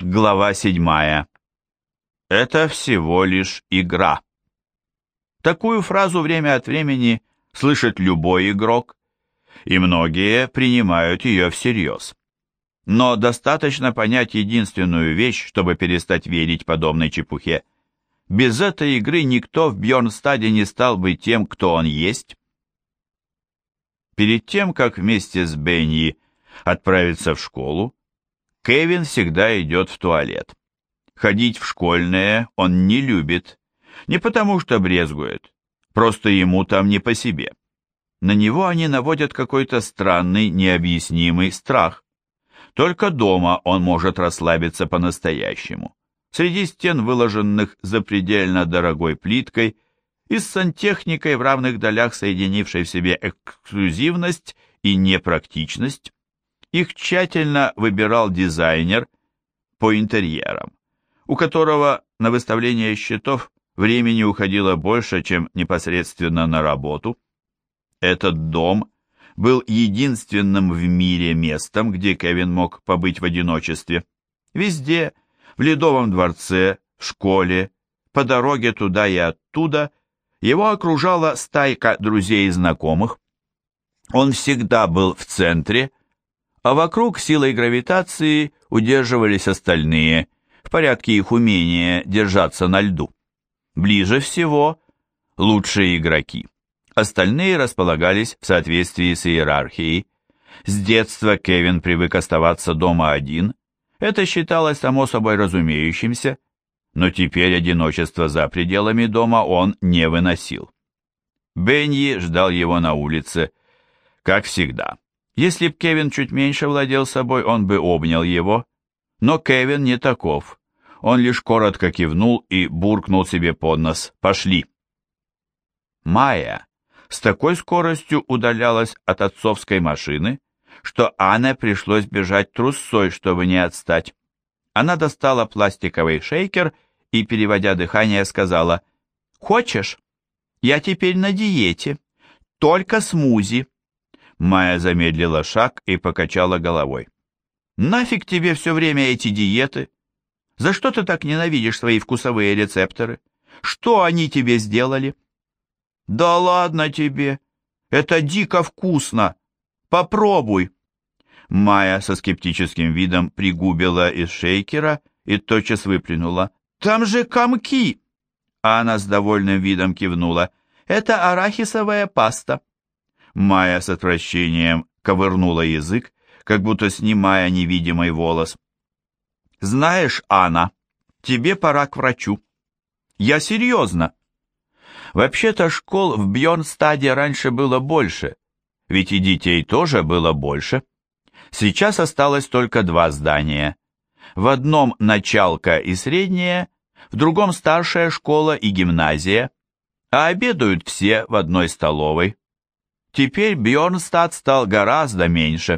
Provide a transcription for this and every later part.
Глава 7. Это всего лишь игра. Такую фразу время от времени слышит любой игрок, и многие принимают ее всерьез. Но достаточно понять единственную вещь, чтобы перестать верить подобной чепухе. Без этой игры никто в Бьорнстаде не стал бы тем, кто он есть. Перед тем, как вместе с Бенни отправиться в школу, Кевин всегда идет в туалет. Ходить в школьное он не любит, не потому что брезгует, просто ему там не по себе. На него они наводят какой-то странный, необъяснимый страх. Только дома он может расслабиться по-настоящему, среди стен, выложенных запредельно дорогой плиткой, и с сантехникой в равных долях, соединившей в себе эксклюзивность и непрактичность. Их тщательно выбирал дизайнер по интерьерам, у которого на выставление счетов времени уходило больше, чем непосредственно на работу. Этот дом был единственным в мире местом, где Кевин мог побыть в одиночестве. Везде, в Ледовом дворце, в школе, по дороге туда и оттуда, его окружала стайка друзей и знакомых. Он всегда был в центре, а вокруг силой гравитации удерживались остальные, в порядке их умения держаться на льду. Ближе всего лучшие игроки. Остальные располагались в соответствии с иерархией. С детства Кевин привык оставаться дома один. Это считалось само собой разумеющимся, но теперь одиночество за пределами дома он не выносил. Бенни ждал его на улице, как всегда. Если б Кевин чуть меньше владел собой, он бы обнял его, но Кевин не таков. Он лишь коротко кивнул и буркнул себе под нос: «Пошли». Майя с такой скоростью удалялась от отцовской машины, что Анне пришлось бежать трусцой, чтобы не отстать. Она достала пластиковый шейкер и, переводя дыхание, сказала: «Хочешь? Я теперь на диете, только смузи». Майя замедлила шаг и покачала головой. «Нафиг тебе все время эти диеты? За что ты так ненавидишь свои вкусовые рецепторы? Что они тебе сделали?» «Да ладно тебе! Это дико вкусно! Попробуй!» Майя со скептическим видом пригубила из шейкера и тотчас выплюнула: «Там же комки!» Анна с довольным видом кивнула: «Это арахисовая паста». Майя с отвращением ковырнула язык, как будто снимая невидимый волос. «Знаешь, Анна, тебе пора к врачу. Я серьезно. Вообще-то школ в Бьорнстаде раньше было больше, ведь и детей тоже было больше. Сейчас осталось только 2 здания. В одном началка и средняя, в другом старшая школа и гимназия, а обедают все в одной столовой. Теперь Бьорнстад стал гораздо меньше.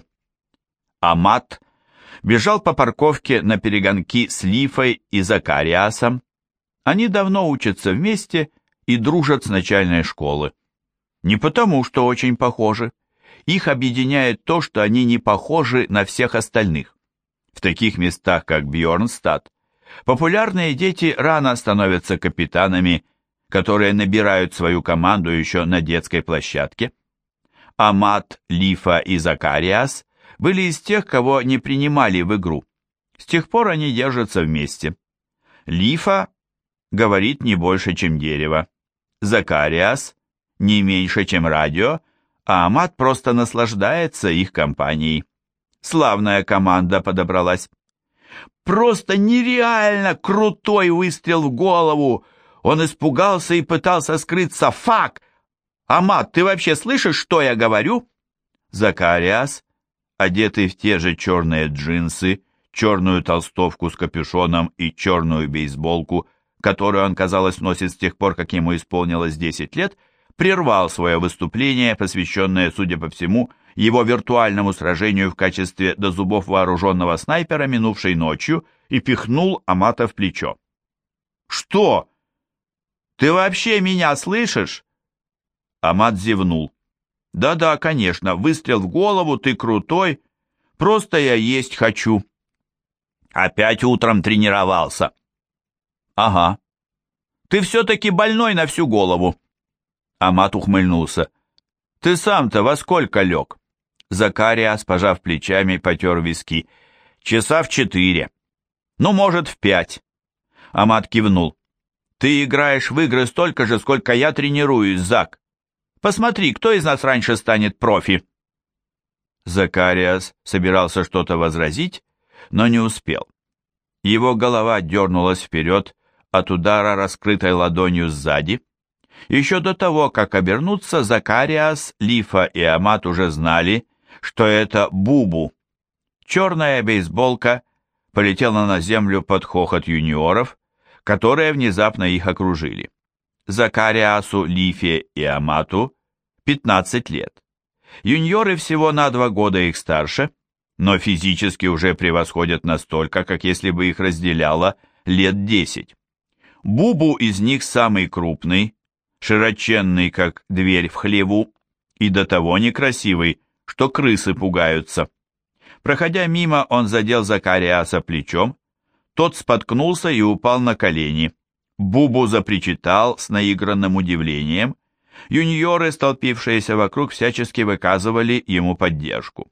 Амат бежал по парковке на перегонки с Лифой и Закариасом. Они давно учатся вместе и дружат с начальной школы. Не потому, что очень похожи. Их объединяет то, что они не похожи на всех остальных. В таких местах, как Бьорнстад, популярные дети рано становятся капитанами, которые набирают свою команду еще на детской площадке. Амат, Лифа и Закариас были из тех, кого не принимали в игру. С тех пор они держатся вместе. Лифа говорит не больше, чем дерево. Закариас не меньше, чем радио, а Амат просто наслаждается их компанией. Славная команда подобралась. Просто нереально крутой выстрел в голову. Он испугался и пытался скрыться. Фак! Амат, ты вообще слышишь, что я говорю? Закариас, одетый в те же черные джинсы, черную толстовку с капюшоном и черную бейсболку, которую он, казалось, носит с тех пор, как ему исполнилось 10 лет, прервал свое выступление, посвященное, судя по всему, его виртуальному сражению в качестве до зубов вооруженного снайпера минувшей ночью, и пихнул Амата в плечо. «Что? Ты вообще меня слышишь?» Амат зевнул. «Да-да, конечно, выстрел в голову, ты крутой. Просто я есть хочу». Опять утром тренировался. Ага. Ты все-таки больной на всю голову. Амат ухмыльнулся. Ты сам-то во сколько лег? Закариас, пожав плечами, потер виски. Часа в 4. Ну, может, в 5. Амат кивнул. Ты играешь в игры столько же, сколько я тренируюсь, Зак. Посмотри, кто из нас раньше станет профи. Закариас собирался что-то возразить, но не успел. Его голова дернулась вперед от удара раскрытой ладонью сзади. Еще до того, как обернуться, Закариас, Лифа и Амат уже знали, что это Бубу. Черная бейсболка полетела на землю под хохот юниоров, которые внезапно их окружили. Закариасу, Лифе и Амату 15 лет. Юниоры всего на 2 года их старше, но физически уже превосходят настолько, как если бы их разделяло лет 10. Бубу из них самый крупный, широченный, как дверь в хлеву, и до того некрасивый, что крысы пугаются. Проходя мимо, он задел Закариаса плечом, тот споткнулся и упал на колени. Бубу запричитал с наигранным удивлением. Юниоры, столпившиеся вокруг, всячески выказывали ему поддержку.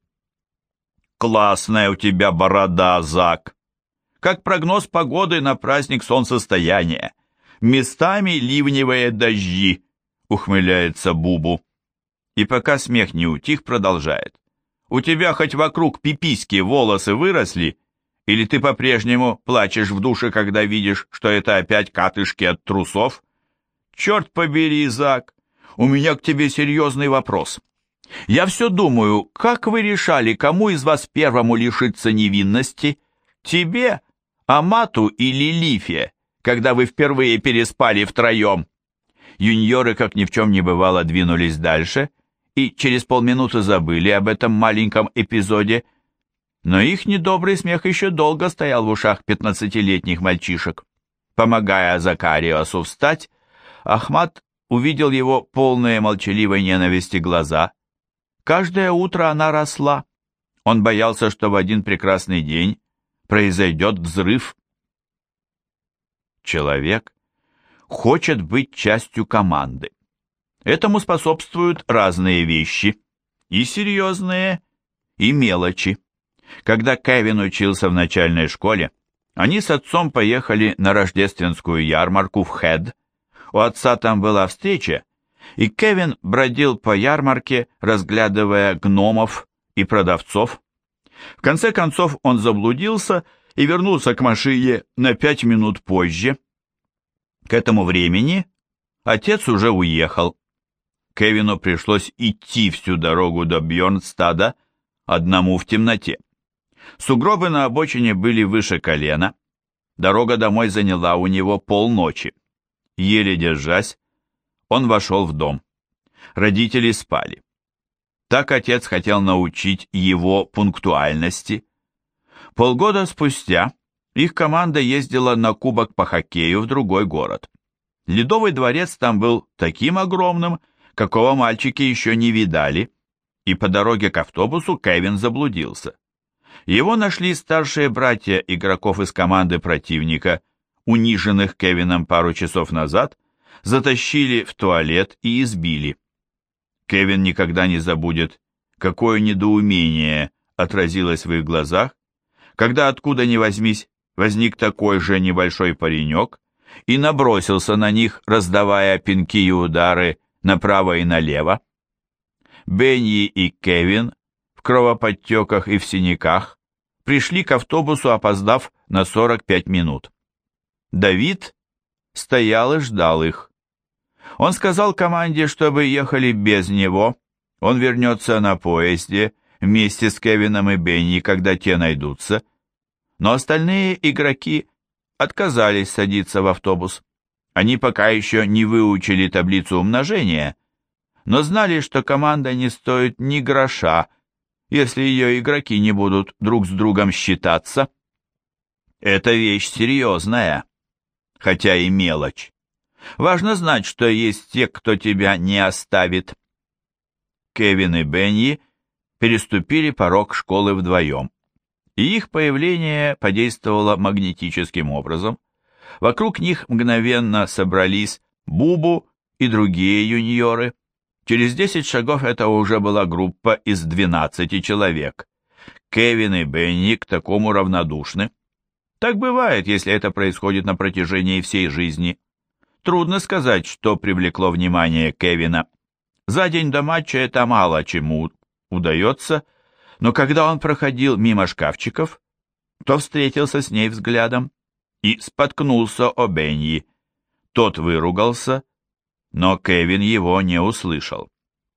«Классная у тебя борода, Зак! Как прогноз погоды на праздник солнцестояния. Местами ливневые дожди», — ухмыляется Бубу. И пока смех не утих, продолжает. «У тебя хоть вокруг пиписьки волосы выросли, или ты по-прежнему плачешь в душе, когда видишь, что это опять катышки от трусов? Черт побери, Зак, у меня к тебе серьезный вопрос. Я все думаю, как вы решали, кому из вас первому лишиться невинности? Тебе, Амату или Лифе, когда вы впервые переспали втроем?» Юниоры, как ни в чем не бывало, двинулись дальше и через полминуты забыли об этом маленьком эпизоде, но их недобрый смех еще долго стоял в ушах 15-летних мальчишек. Помогая Закариасу встать, Ахмат увидел его полные молчаливой ненависти глаза. Каждое утро она росла. Он боялся, что в один прекрасный день произойдет взрыв. Человек хочет быть частью команды. Этому способствуют разные вещи, и серьезные, и мелочи. Когда Кевин учился в начальной школе, они с отцом поехали на рождественскую ярмарку в Хэд. У отца там была встреча, и Кевин бродил по ярмарке, разглядывая гномов и продавцов. В конце концов он заблудился и вернулся к машине на 5 минут позже. К этому времени отец уже уехал. Кевину пришлось идти всю дорогу до Бьорнстада одному в темноте. Сугробы на обочине были выше колена. Дорога домой заняла у него полночи. Еле держась, он вошел в дом. Родители спали. Так отец хотел научить его пунктуальности. Полгода спустя их команда ездила на кубок по хоккею в другой город. Ледовый дворец там был таким огромным, какого мальчики еще не видали, и по дороге к автобусу Кевин заблудился. Его нашли старшие братья игроков из команды противника, униженных Кевином пару часов назад, затащили в туалет и избили. Кевин никогда не забудет, какое недоумение отразилось в их глазах, когда откуда ни возьмись возник такой же небольшой паренек и набросился на них, раздавая пинки и удары направо и налево. Бенни и Кевин в кровоподтеках и в синяках пришли к автобусу, опоздав на 45 минут. Давид стоял и ждал их. Он сказал команде, чтобы ехали без него, он вернется на поезде вместе с Кевином и Бенни, когда те найдутся, но остальные игроки отказались садиться в автобус. Они пока еще не выучили таблицу умножения, но знали, что команда не стоит ни гроша, если ее игроки не будут друг с другом считаться. Это вещь серьезная, хотя и мелочь. Важно знать, что есть те, кто тебя не оставит. Кевин и Бенни переступили порог школы вдвоем. и их появление подействовало магнетическим образом. Вокруг них мгновенно собрались Бубу и другие юниоры. Через 10 шагов это уже была группа из 12 человек. Кевин и Бенни к такому равнодушны. Так бывает, если это происходит на протяжении всей жизни. Трудно сказать, что привлекло внимание Кевина. За день до матча это мало чему удается, но когда он проходил мимо шкафчиков, то встретился с ней взглядом и споткнулся о Бенни. Тот выругался, но Кевин его не услышал.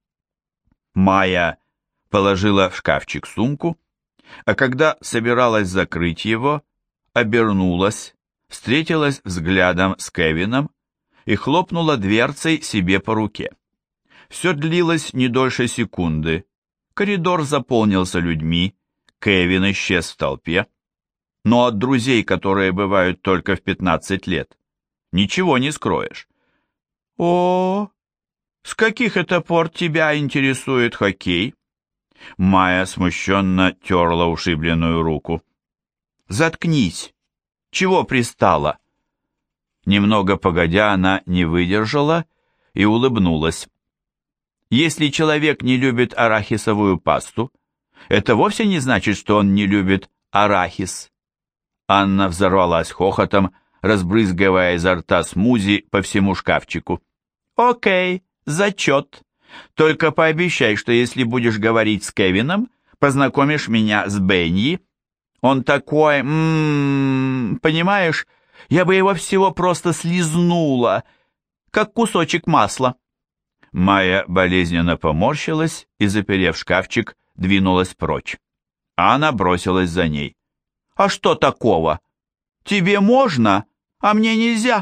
Майя положила в шкафчик сумку, а когда собиралась закрыть его, обернулась, встретилась взглядом с Кевином и хлопнула дверцей себе по руке. Все длилось не дольше секунды. Коридор заполнился людьми, Кевин исчез в толпе. Но от друзей, которые бывают только в 15 лет, ничего не скроешь. «О, с каких это пор тебя интересует хоккей?» Майя смущенно терла ушибленную руку. «Заткнись! Чего пристала?» Немного погодя, она не выдержала и улыбнулась. Если человек не любит арахисовую пасту, это вовсе не значит, что он не любит арахис. Анна взорвалась хохотом, разбрызгивая изо рта смузи по всему шкафчику. «Окей, зачет. Только пообещай, что если будешь говорить с Кевином, познакомишь меня с Бенни. Он такой, понимаешь, я бы его всего просто слизнула, как кусочек масла». Майя болезненно поморщилась и, заперев шкафчик, двинулась прочь. Анна бросилась за ней. «А что такого? Тебе можно, а мне нельзя».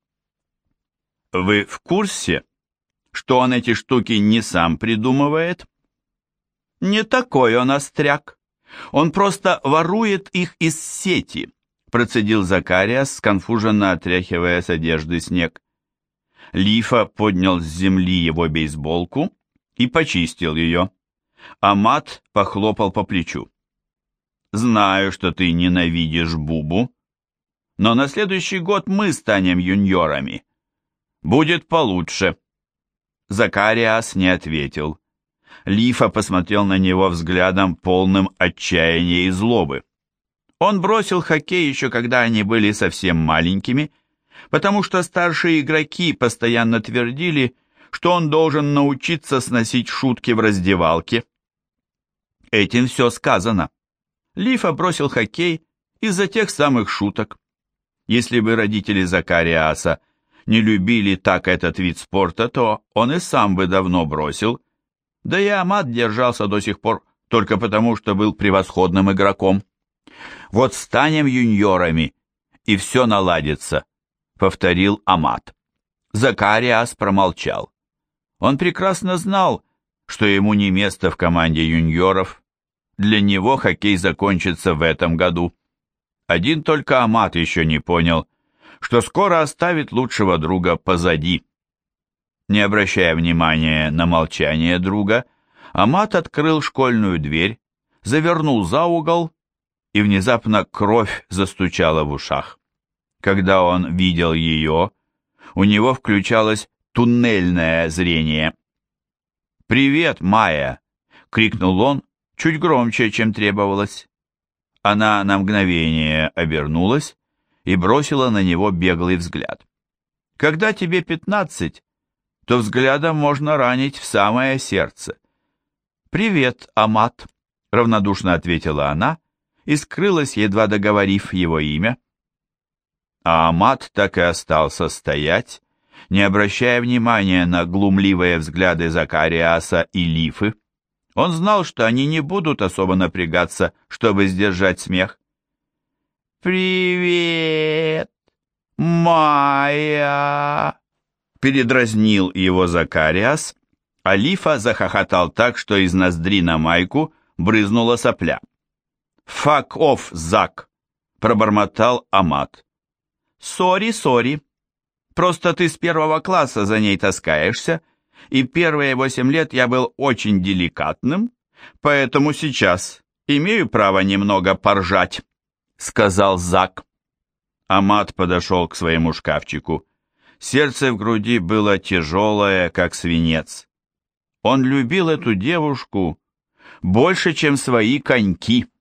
«Вы в курсе, что он эти штуки не сам придумывает?» «Не такой он остряк. Он просто ворует их из сети», процедил Закариас, сконфуженно отряхивая с одежды снег. Лифа поднял с земли его бейсболку и почистил ее. Амат похлопал по плечу. «Знаю, что ты ненавидишь Бубу, но на следующий год мы станем юниорами. Будет получше». Закариас не ответил. Лифа посмотрел на него взглядом, полным отчаяния и злобы. Он бросил хоккей еще когда они были совсем маленькими, потому что старшие игроки постоянно твердили, что он должен научиться сносить шутки в раздевалке. Этим все сказано. Лифа бросил хоккей из-за тех самых шуток. Если бы родители Закариаса не любили так этот вид спорта, то он и сам бы давно бросил, да и Амат держался до сих пор только потому, что был превосходным игроком. «Вот станем юниорами, и все наладится», — повторил Амат. Закариас промолчал. Он прекрасно знал, что ему не место в команде юниоров. Для него хоккей закончится в этом году. Один только Амат еще не понял, что скоро оставит лучшего друга позади. Не обращая внимания на молчание друга, Амат открыл школьную дверь, завернул за угол, и внезапно кровь застучала в ушах. Когда он видел ее, у него включалось туннельное зрение. «Привет, Майя!» — крикнул он чуть громче, чем требовалось. Она на мгновение обернулась и бросила на него беглый взгляд. Когда тебе 15, то взглядом можно ранить в самое сердце. «Привет, Амат!» — равнодушно ответила она и скрылась, едва договорив его имя. А Амат так и остался стоять, не обращая внимания на глумливые взгляды Закариаса и Лифы. Он знал, что они не будут особо напрягаться, чтобы сдержать смех. «Привет, Майя!» передразнил его Закариас, а Лифа захохотал так, что из ноздри на майку брызнула сопля. «Fuck off, Зак!» — пробормотал Амат. «Сори. Просто ты с 1 класса за ней таскаешься, и первые 8 лет я был очень деликатным, поэтому сейчас, «Имею право немного поржать», — сказал Зак. Амат подошел к своему шкафчику. Сердце в груди было тяжелое, как свинец. Он любил эту девушку больше, чем свои коньки.